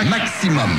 Maximum.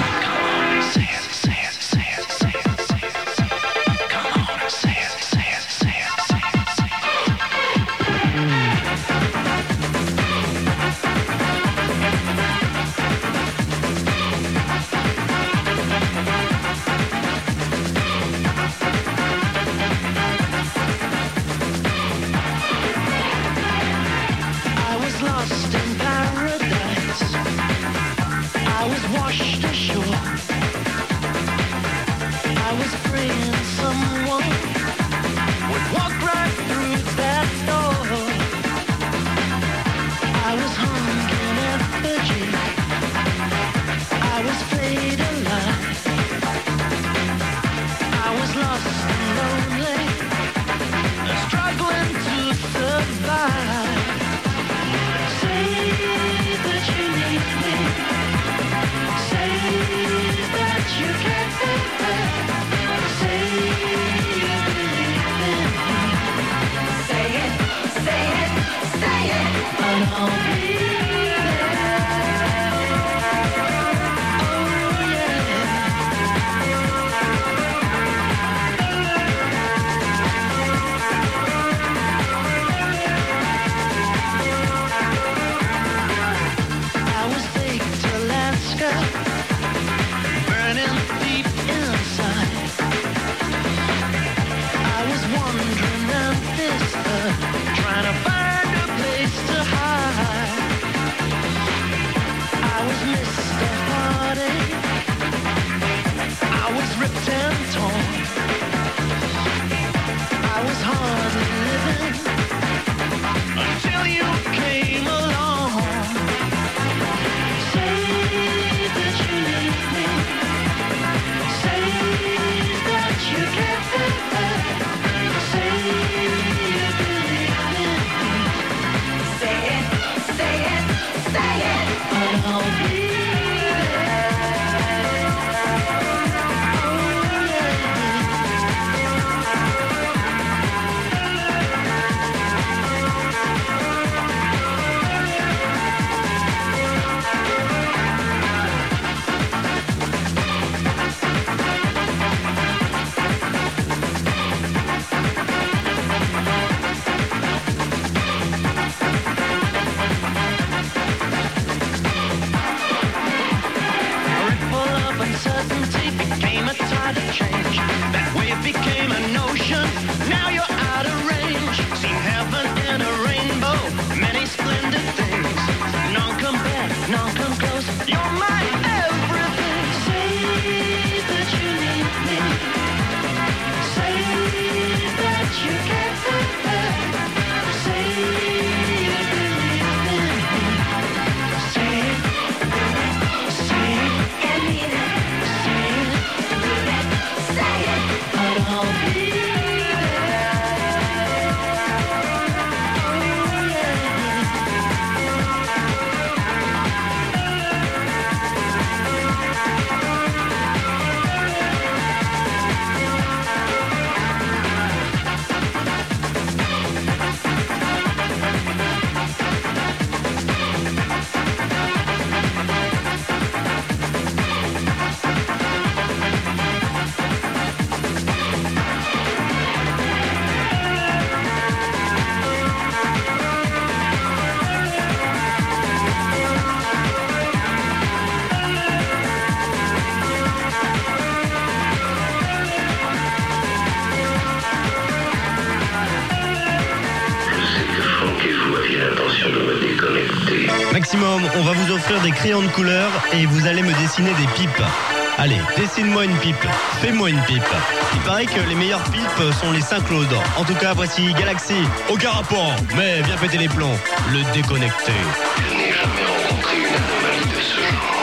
Maximum, on va vous offrir des crayons de couleur et vous allez me dessiner des pipes. Allez, dessine-moi une pipe, fais-moi une pipe. Il paraît que les meilleures pipes sont les Saint-Claude. En tout cas, voici Galaxy. Aucun rapport, mais viens péter les plombs. Le déconnecté. Je n'ai jamais rencontré une anomalie de ce genre.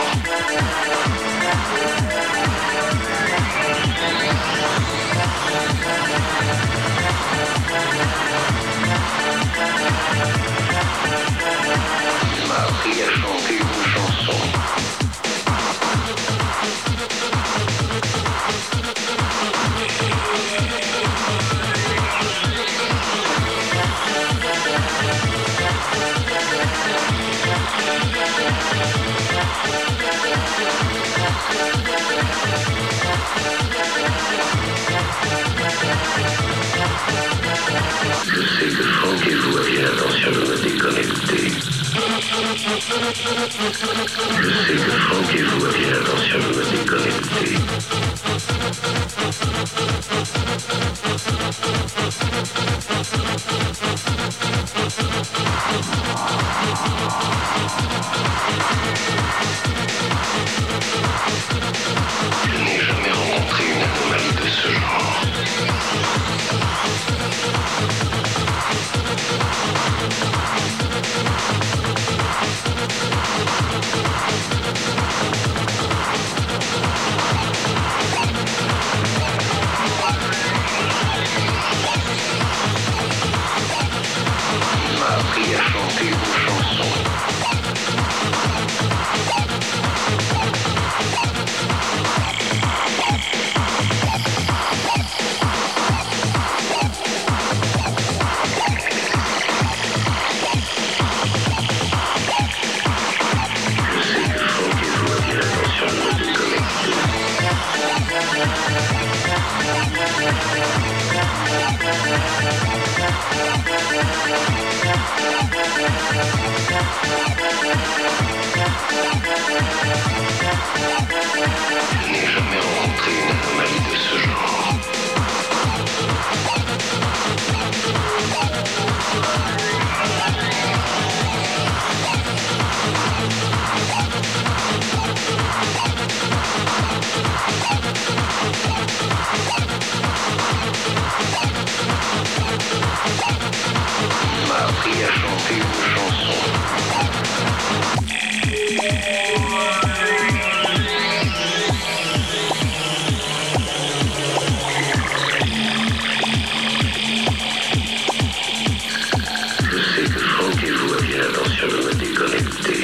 Il m'a appris à chanter une chanson. Je sais que Franck et vous aviez l'intention de me déconnecter. Je n'ai jamais rencontré une anomalie de ce genre. Il m'a appris à chanter vos chansons. Je n'ai jamais rencontré une anomalie de ce genre. Il m'a appris à chanter vos chansons. Je sais que Franck et vous aviez l'intention de me déconnecter.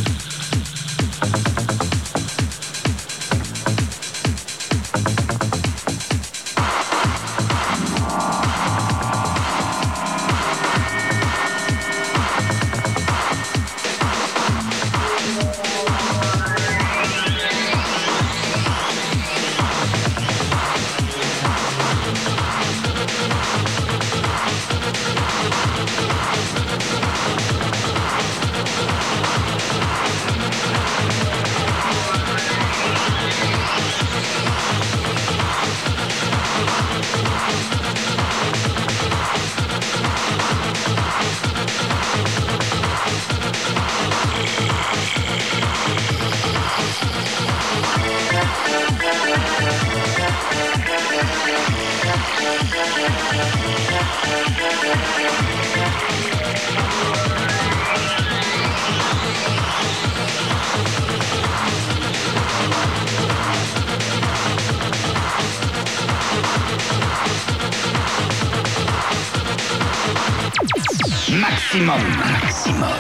Maximum.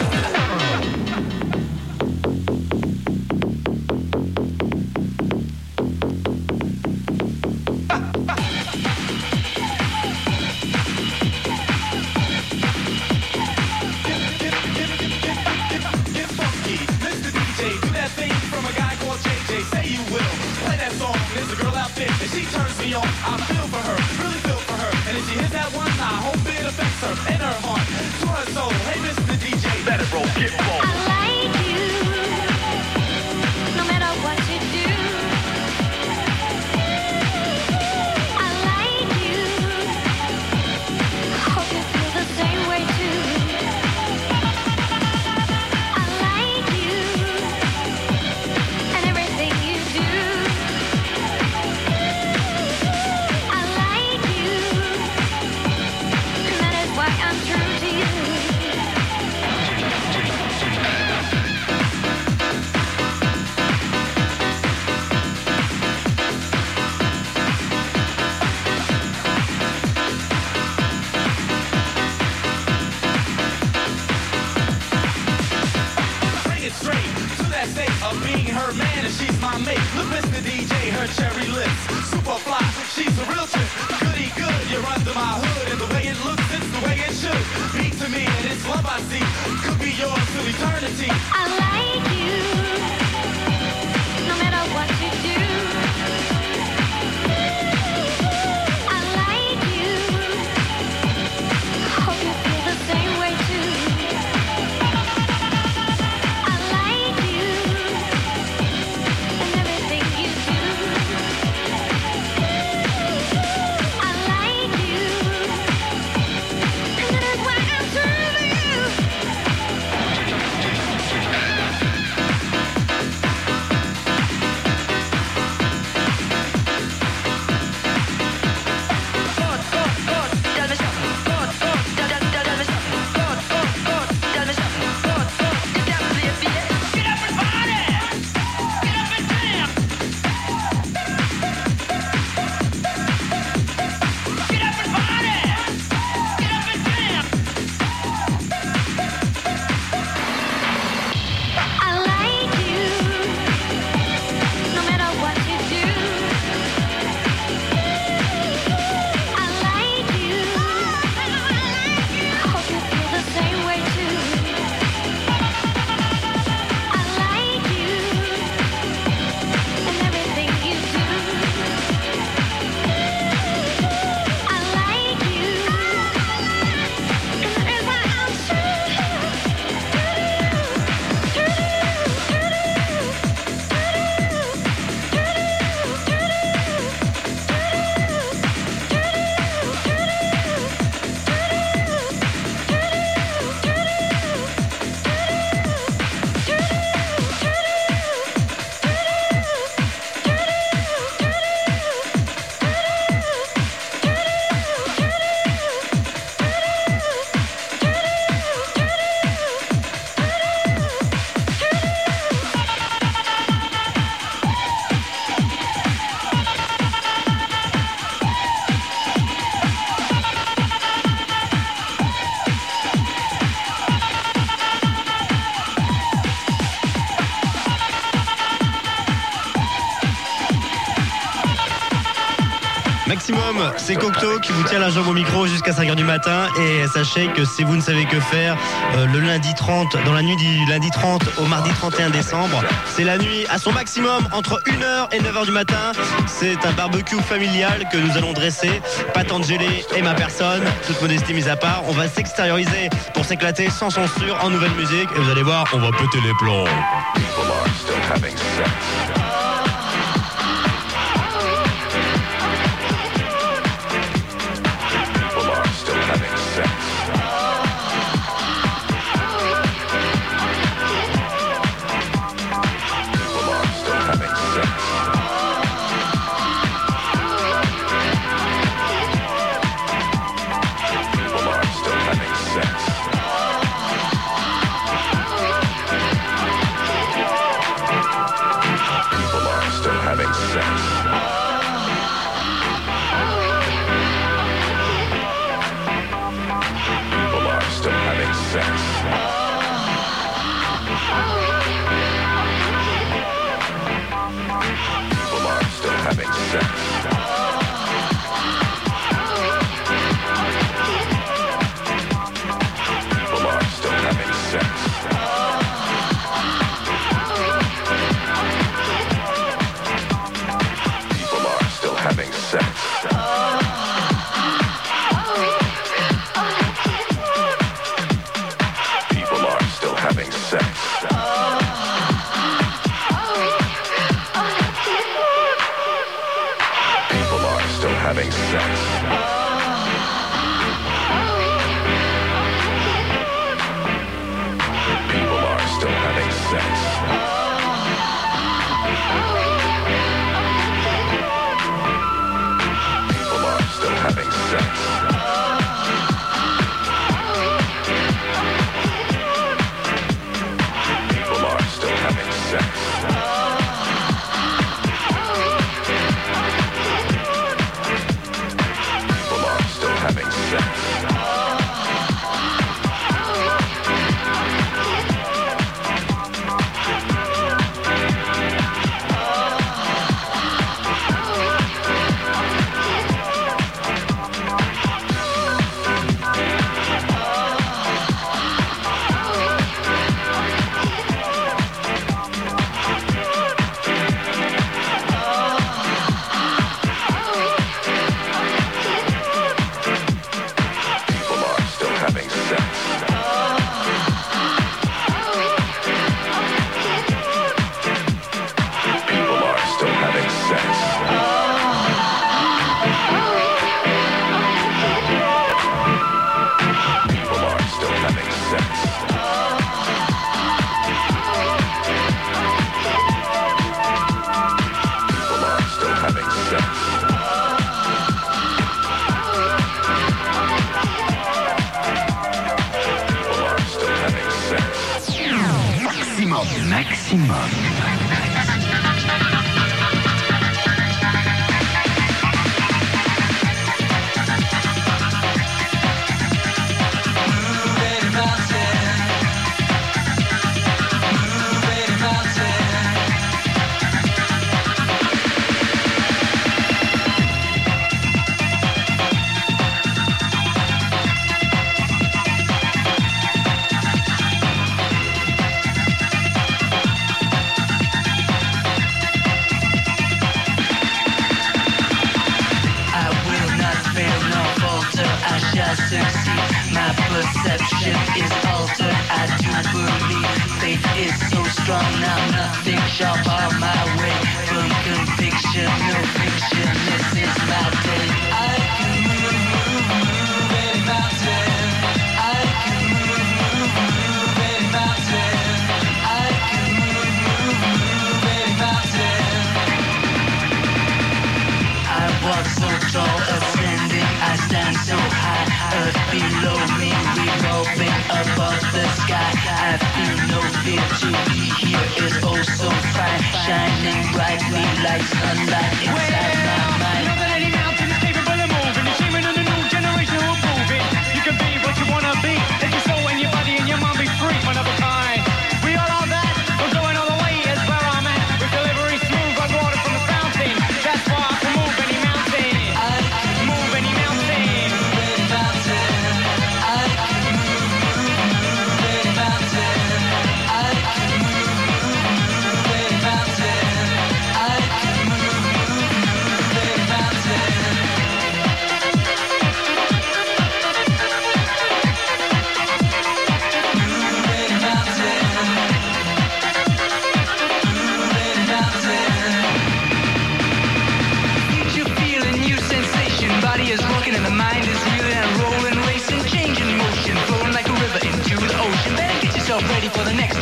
Maximum, c'est Cocteau qui vous tient la jambe au micro jusqu'à 5h du matin. Et sachez que si vous ne savez que faire, le lundi 30, dans la nuit du lundi 30 au mardi 31 décembre, c'est la nuit à son maximum entre 1h et 9h du matin. C'est un barbecue familial que nous allons dresser. Patangélé et ma personne, toute modestie mise à part. On va s'extérioriser pour s'éclater sans censure en nouvelle musique. Et vous allez voir, on va péter les plombs.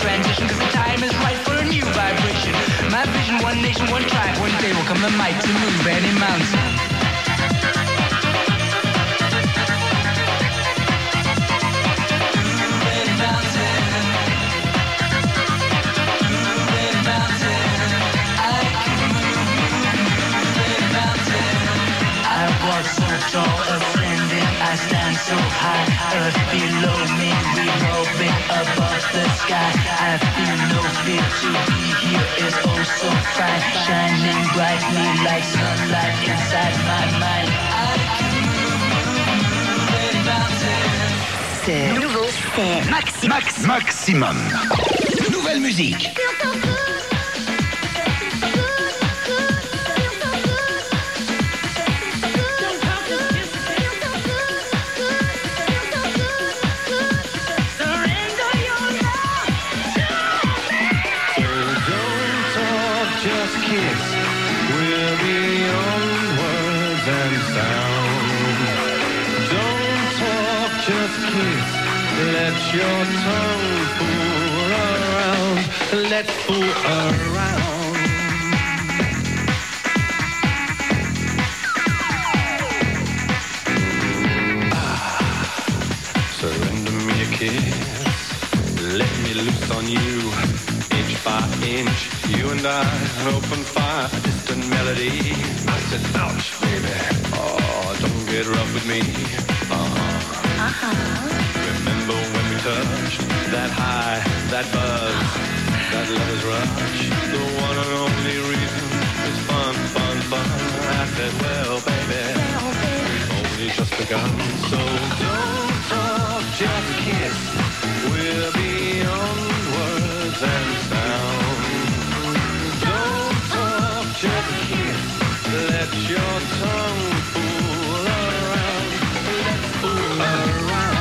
transition, cause the time is right for a new vibration. My vision, one nation, one tribe, one day will come the might to move any mountain. So ascending, I stand so high. Earth below me, revolving above the sky. I feel no fear to be here is oh so fine. Shining brightly like sunlight inside my mind. I can move any mountain. C'est nouveau, c'est Maximum. Nouvelle musique. Let your tongue fool around. Let's fool around. Surrender me a kiss. Let me loose on you. Inch by inch, you and I, an open fire, a distant melody. I said, ouch, baby. Oh, don't get rough with me. Remember when we touched that high, that buzz, that lover's rush. The one and only reason is fun, fun, fun. I said, well, baby, we've only just begun. So don't talk, just kiss. We're beyond words and sound. Don't talk, just kiss. Let your tongue fool around. Let's fool around.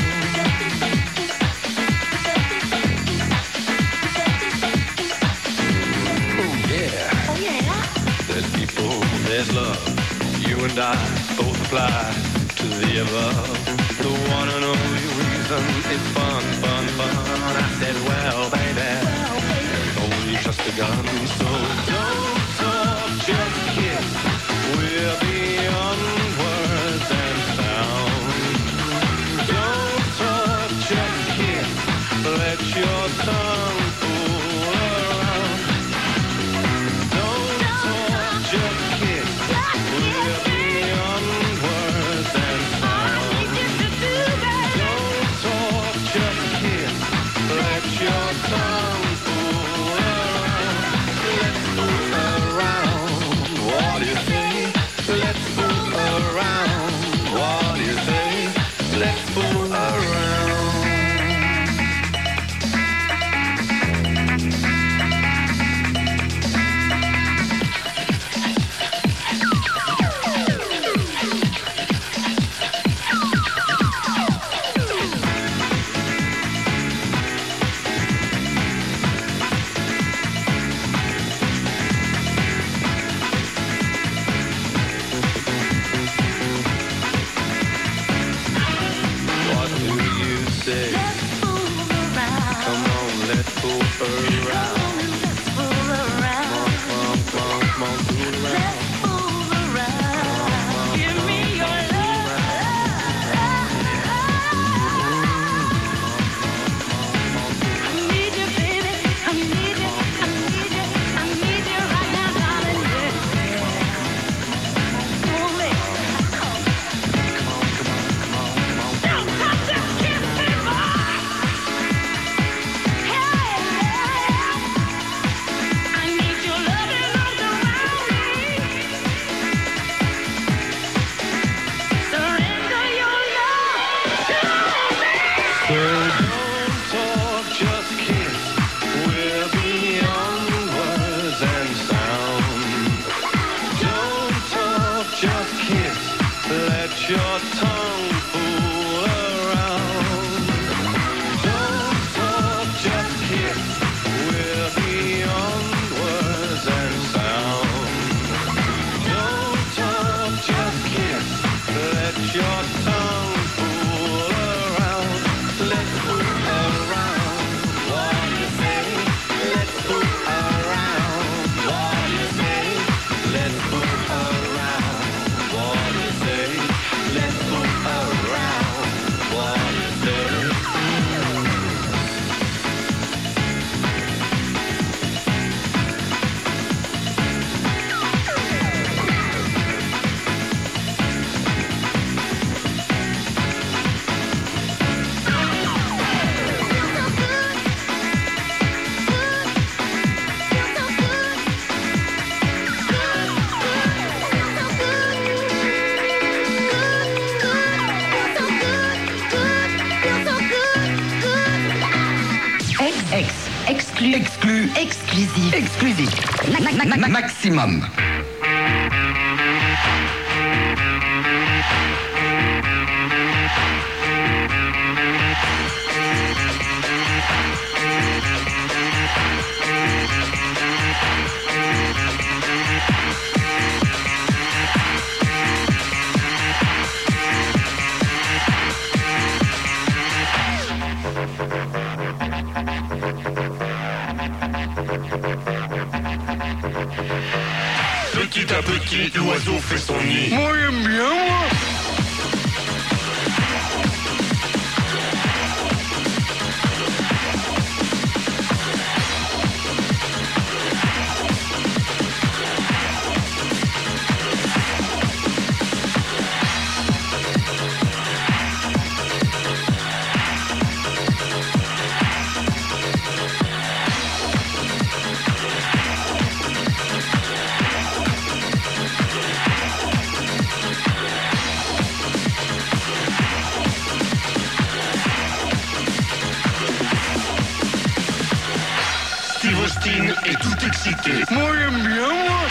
There's love, you and I both apply to the above. The one and only reason is fun, fun, fun. I said, well, baby, we've only just begun. So don't talk, just kiss. We're beyond words and sound. Don't talk, just kiss. Let your tongue fool around. Don't talk, just kiss. We're beyond words and sound. Don't talk, just kiss. Let your tongue fool around. Let's fool around. What do you say? Let's fool around. What do you say? Let's fool around. Your tongue fool around. Let's Exclusif. Maximum. Petit à petit, l'oiseau fait son nid. Moi, j'aime bien, moi. Steve Austin est tout excité. Moi, j'aime bien, moi.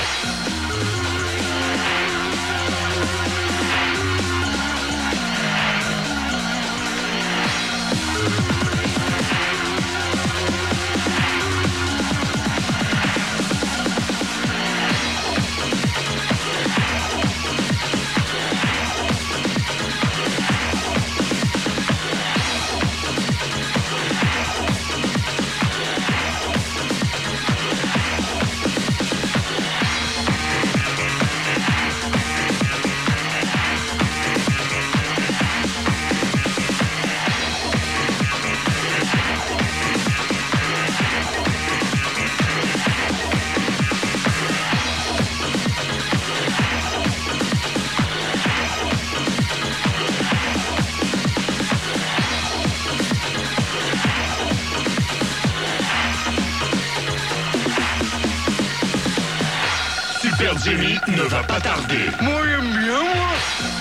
Super Jimmy ne va pas tarder. Moi, j'aime bien, moi.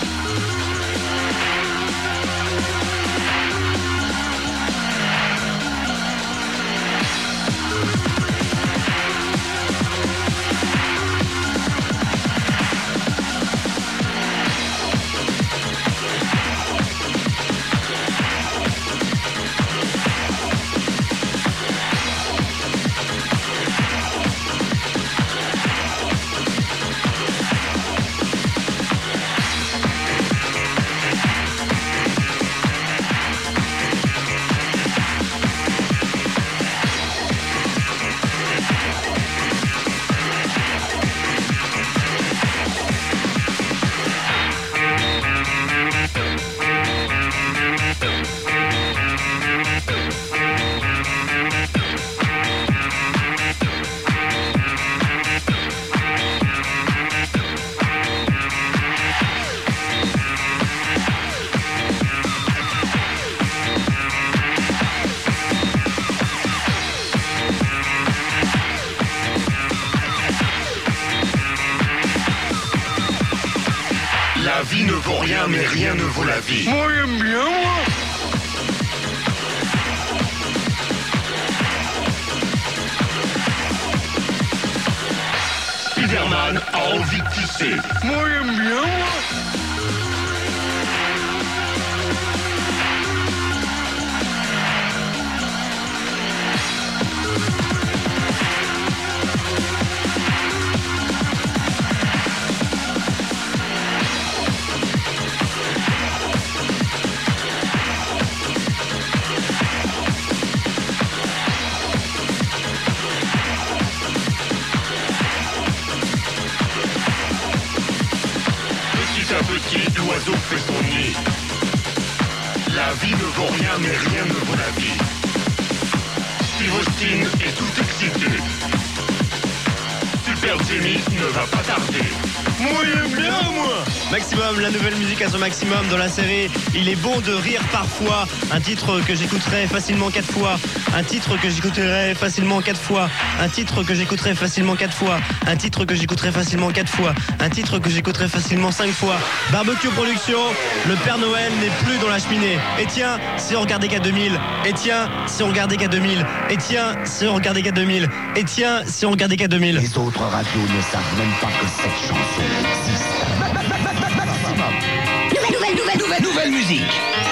La vie ne vaut rien, mais rien ne vaut la vie. Moi, j'aime bien, moi. Spider-Man a envie de tisser. Moi, j'aime bien, moi. Petit à petit, l'oiseau fait son nid. La vie ne vaut rien, mais rien ne vaut la vie. Steve Austin est tout excité. Super Jimmy ne va pas tarder. Moi j'aime bien moi. Maximum, la nouvelle musique à son maximum dans la série Il est bon de rire parfois. Un titre que j'écouterai facilement 4 fois. Un titre que j'écouterai facilement 4 fois. Un titre que j'écouterai facilement 4 fois. Un titre que j'écouterai facilement 4 fois. Un titre que j'écouterai facilement 5 fois. Barbecue Production, le Père Noël n'est plus dans la cheminée. Et tiens, si on regardait qu'à 2000. Et tiens, si on regardait qu'à 2000. Et tiens, si on regardait qu'à 2000. Et tiens, si on regardait qu'à 2000. Les autres radios ne savent même pas que cette chanson existe. Nouvelle musique.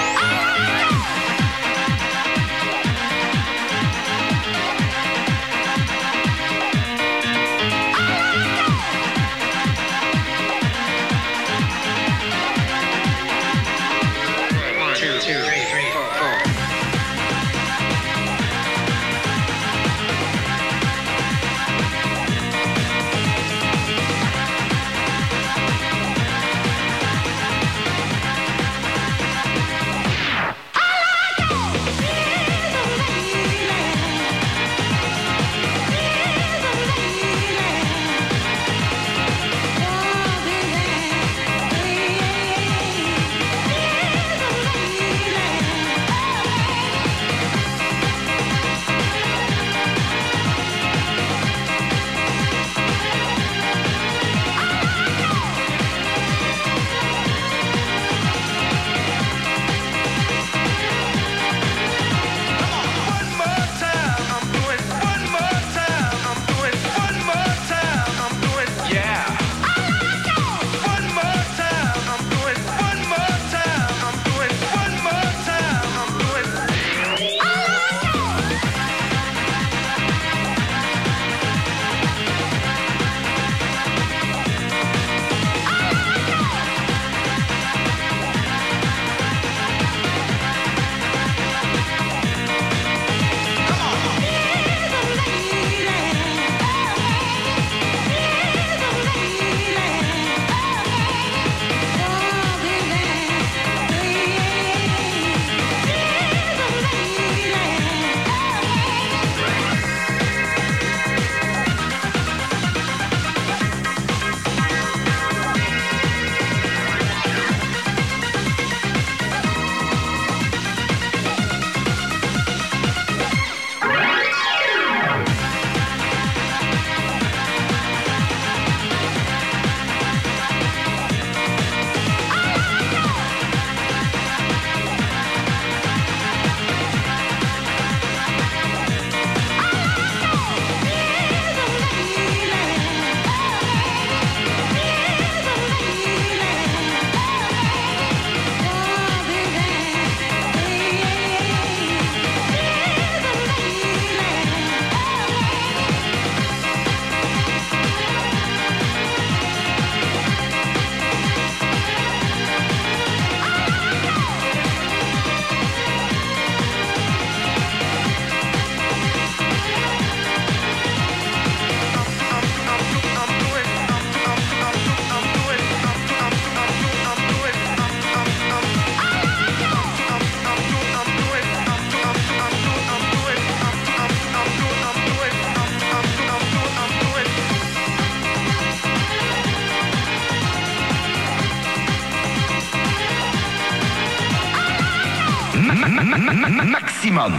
Maximum.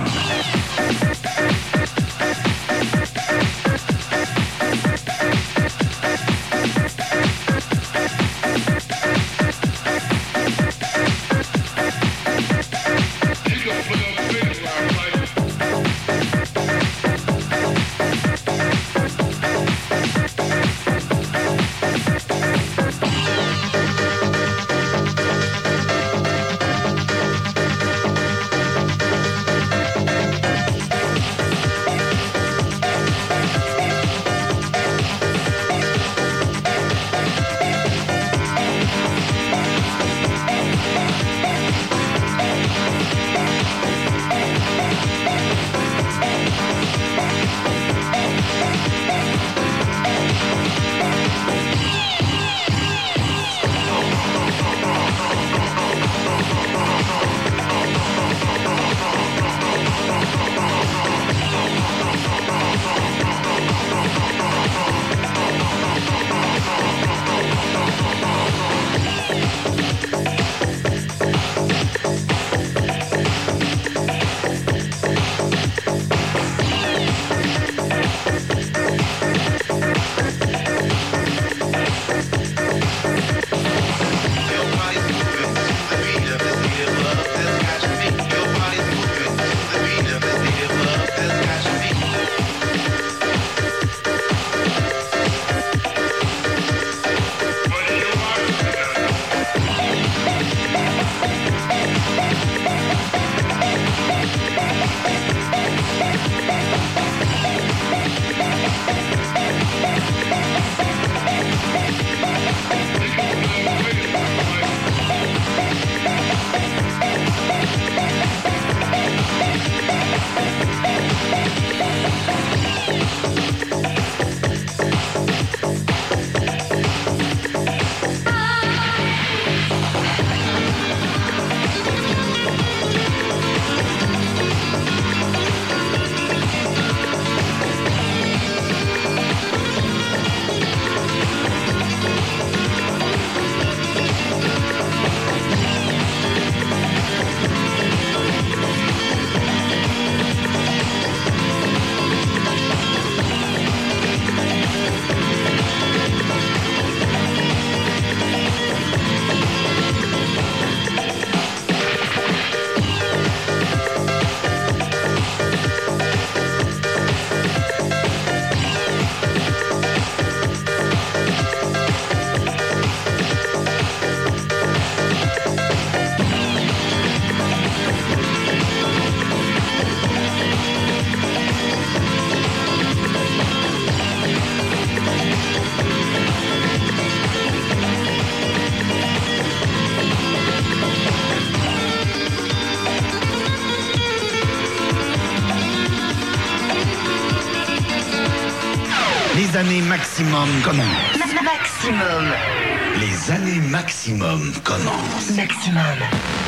années maximum commencent. Maximum. Les années maximum commencent. Maximum.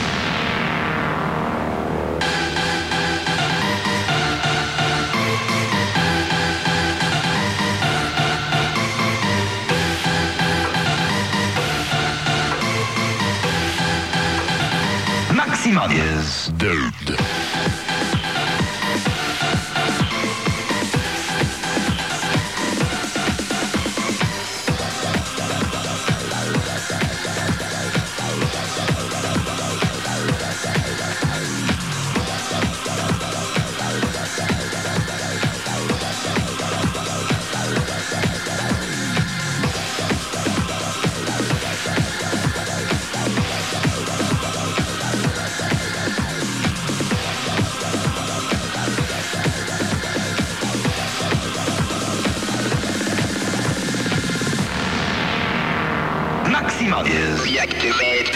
Maximum Is dead. Maximum Is reactivate.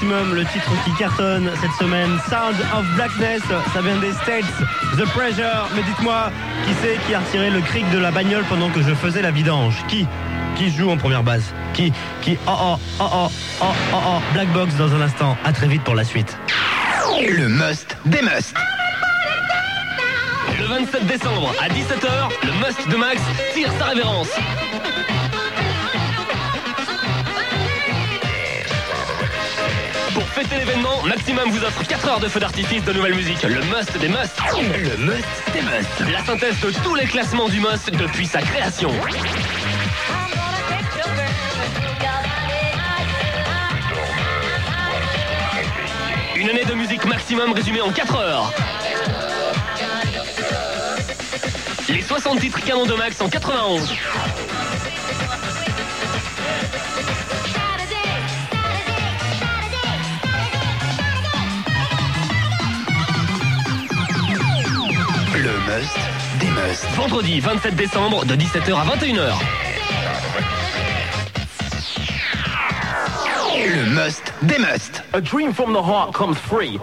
Maximum, le titre qui cartonne cette semaine, Sound of Blackness, ça vient des States, The Pressure. Mais dites-moi, qui c'est qui a retiré le cric de la bagnole pendant que je faisais la vidange? Qui joue en première base? Qui Black Box dans un instant. À très vite pour la suite. Le must des musts. Le 27 décembre à 17h, le must de Max tire sa révérence. Pour fêter l'événement, Maximum vous offre 4 heures de feu d'artifice de nouvelle musique. Le must des musts. Le must des musts. La synthèse de tous les classements du must depuis sa création. Une année de musique Maximum résumée en 4 heures. Les 60 titres canons de Max en 91. Le must des musts. Vendredi 27 décembre de 17h à 21h. Le must des musts. A dream from the heart comes free.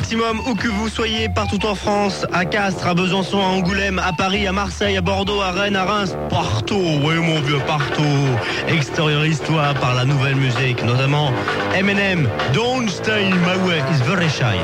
Maximum, où que vous soyez, partout en France, à Castres, à Besançon, à Angoulême, à Paris, à Marseille, à Bordeaux, à Rennes, à Reims, partout, oui mon vieux, partout. Extériorise-toi par la nouvelle musique, notamment Eminem, Don't Stay in My Way is Very Shy.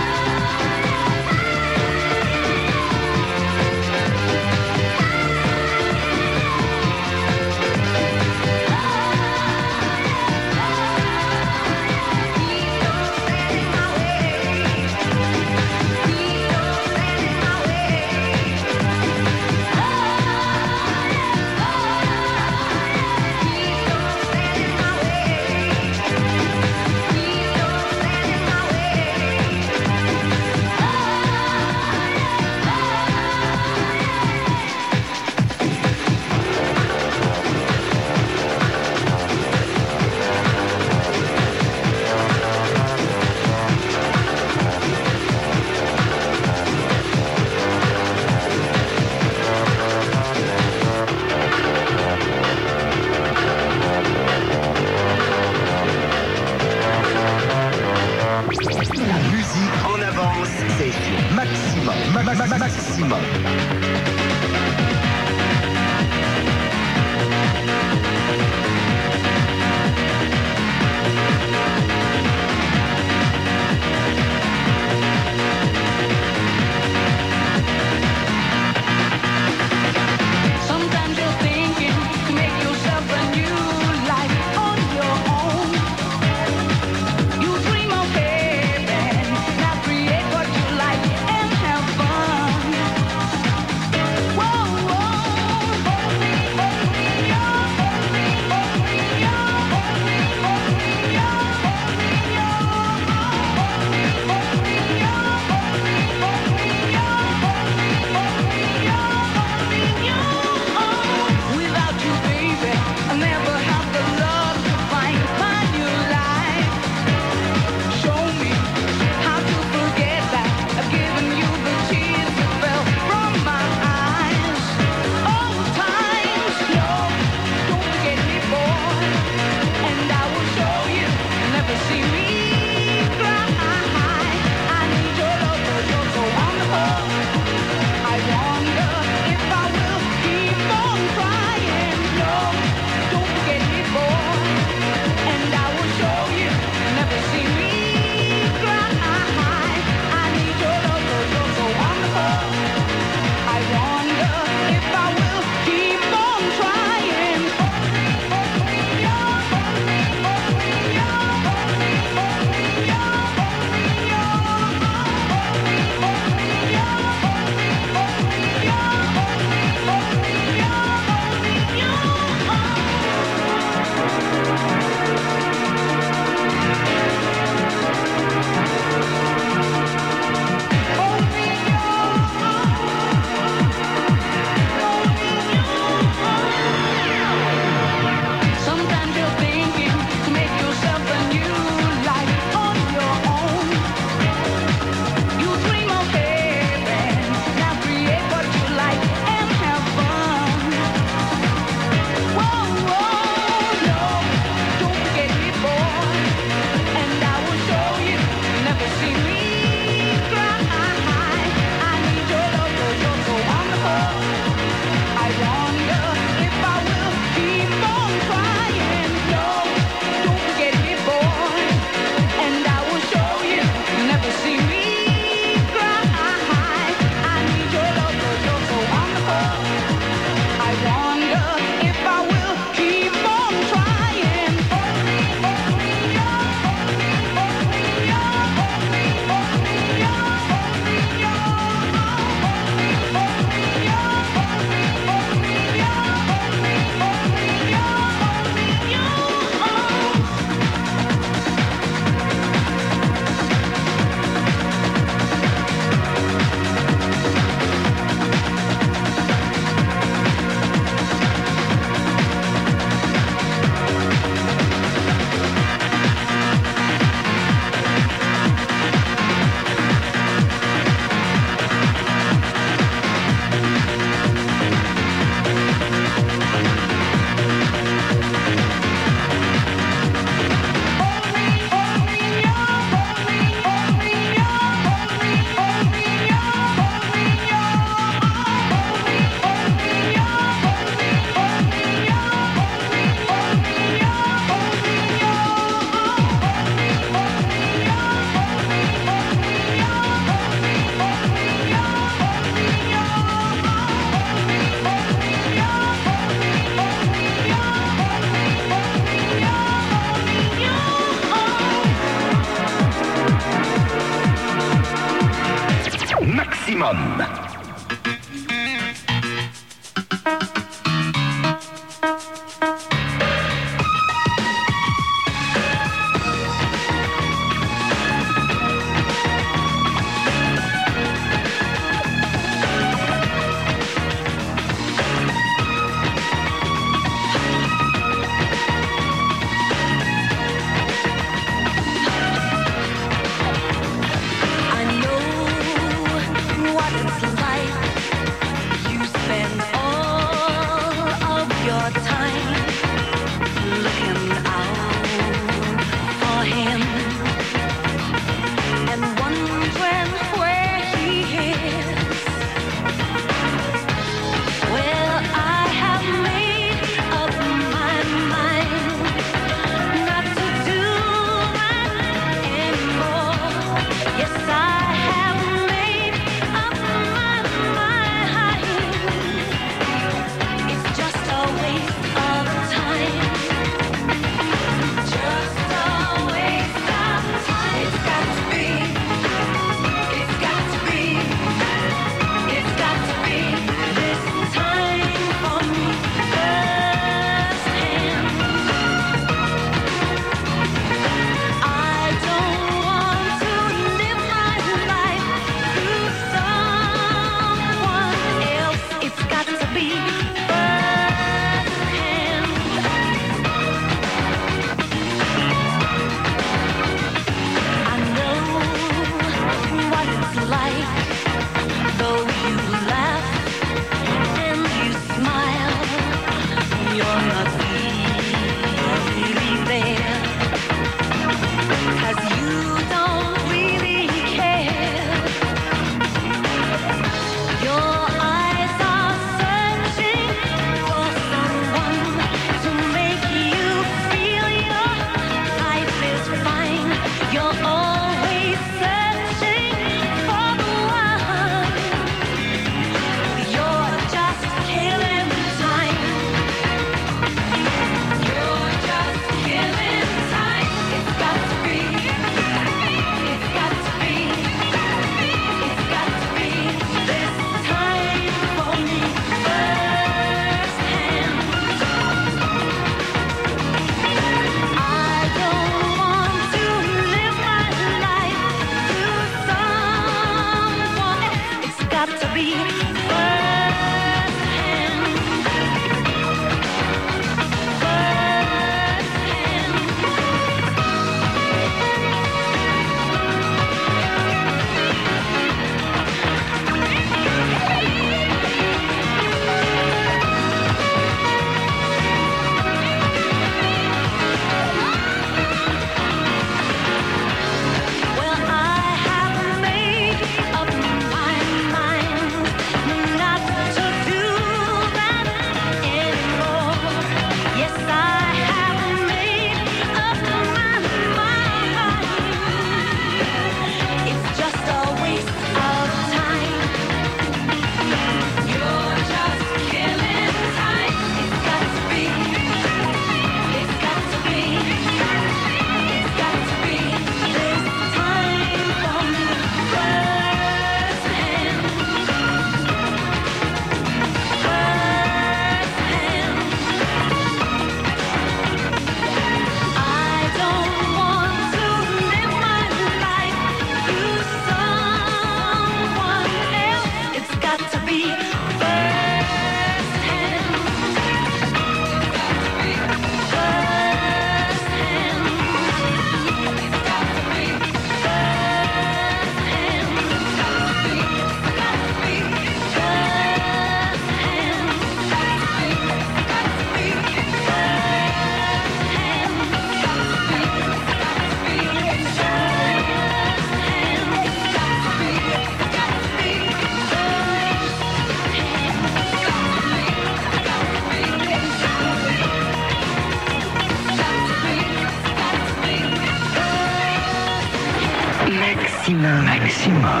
Maximum.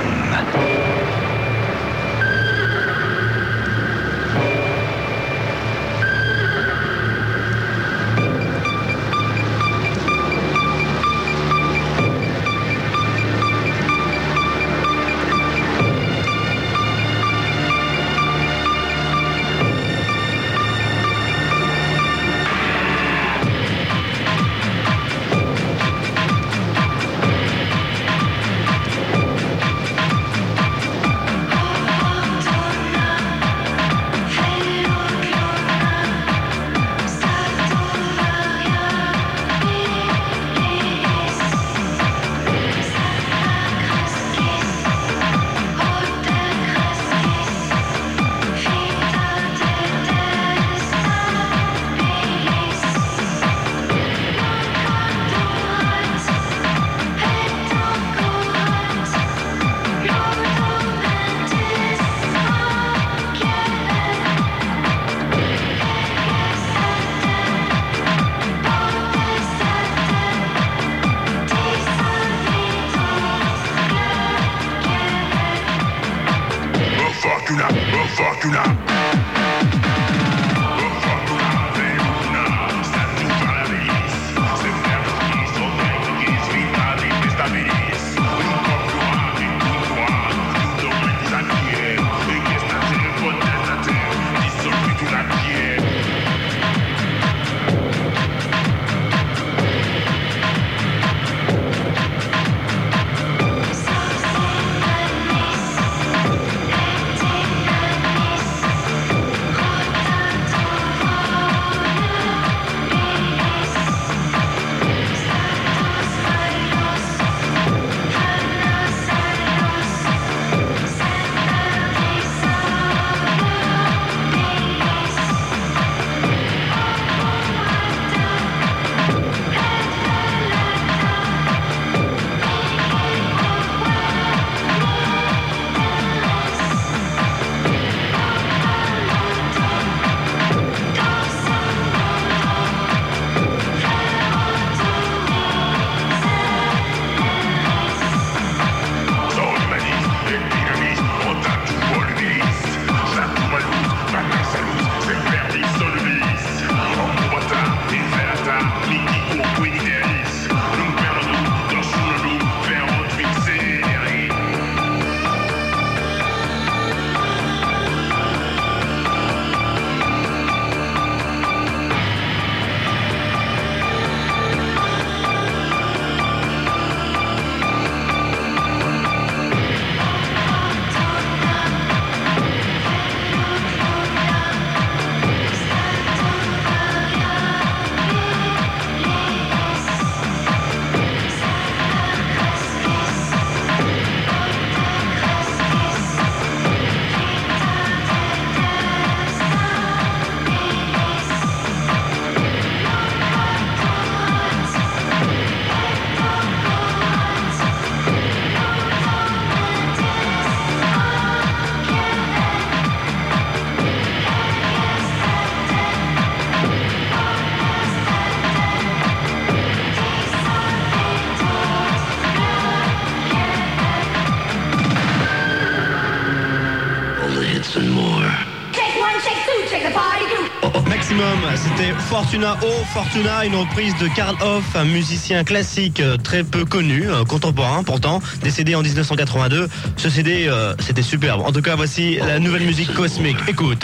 Maximum, c'était Fortuna Oh Fortuna, une reprise de Karl Hoff, un musicien classique très peu connu, contemporain pourtant, décédé en 1982. Ce CD, c'était superbe. En tout cas, voici la nouvelle musique cosmique. Écoute.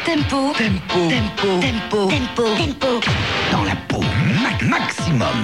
Tempo. Tempo. Tempo. Tempo. Tempo. Tempo. Dans la peau. Maximum.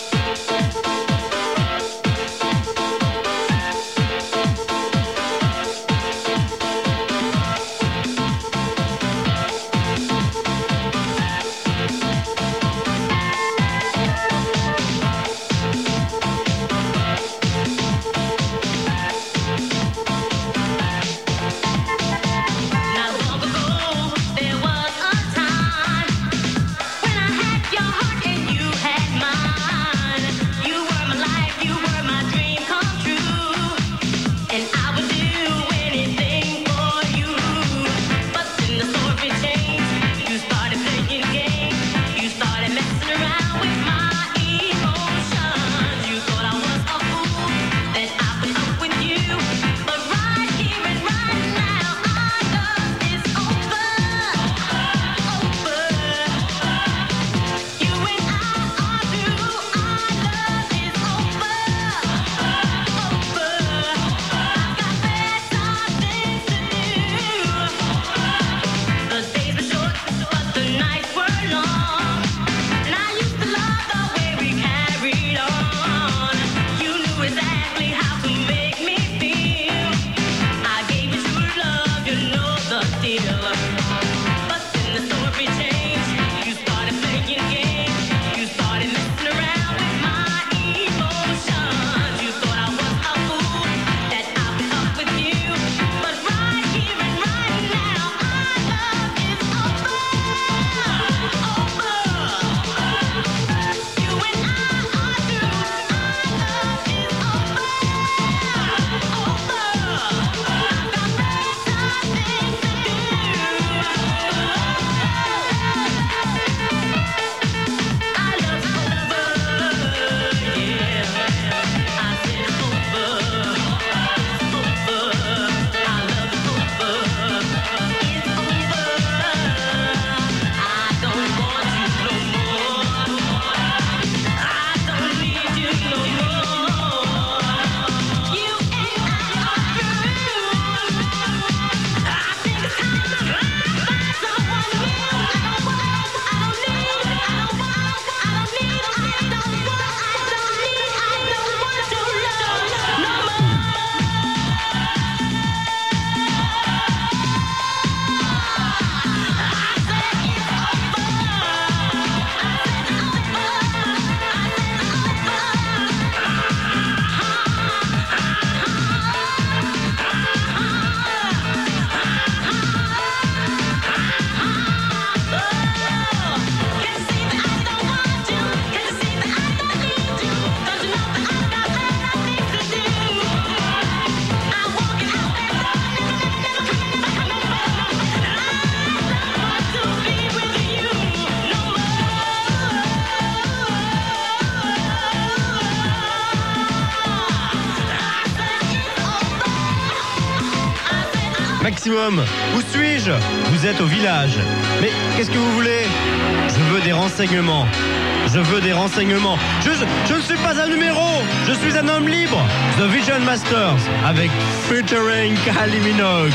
Maximum, où suis-je? Vous êtes au village. Mais qu'est-ce que vous voulez? Je veux des renseignements. Je veux des renseignements. Je ne suis pas un numéro. Je suis un homme libre. The Vision Masters avec featuring Kylie Minogue.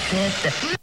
cassette.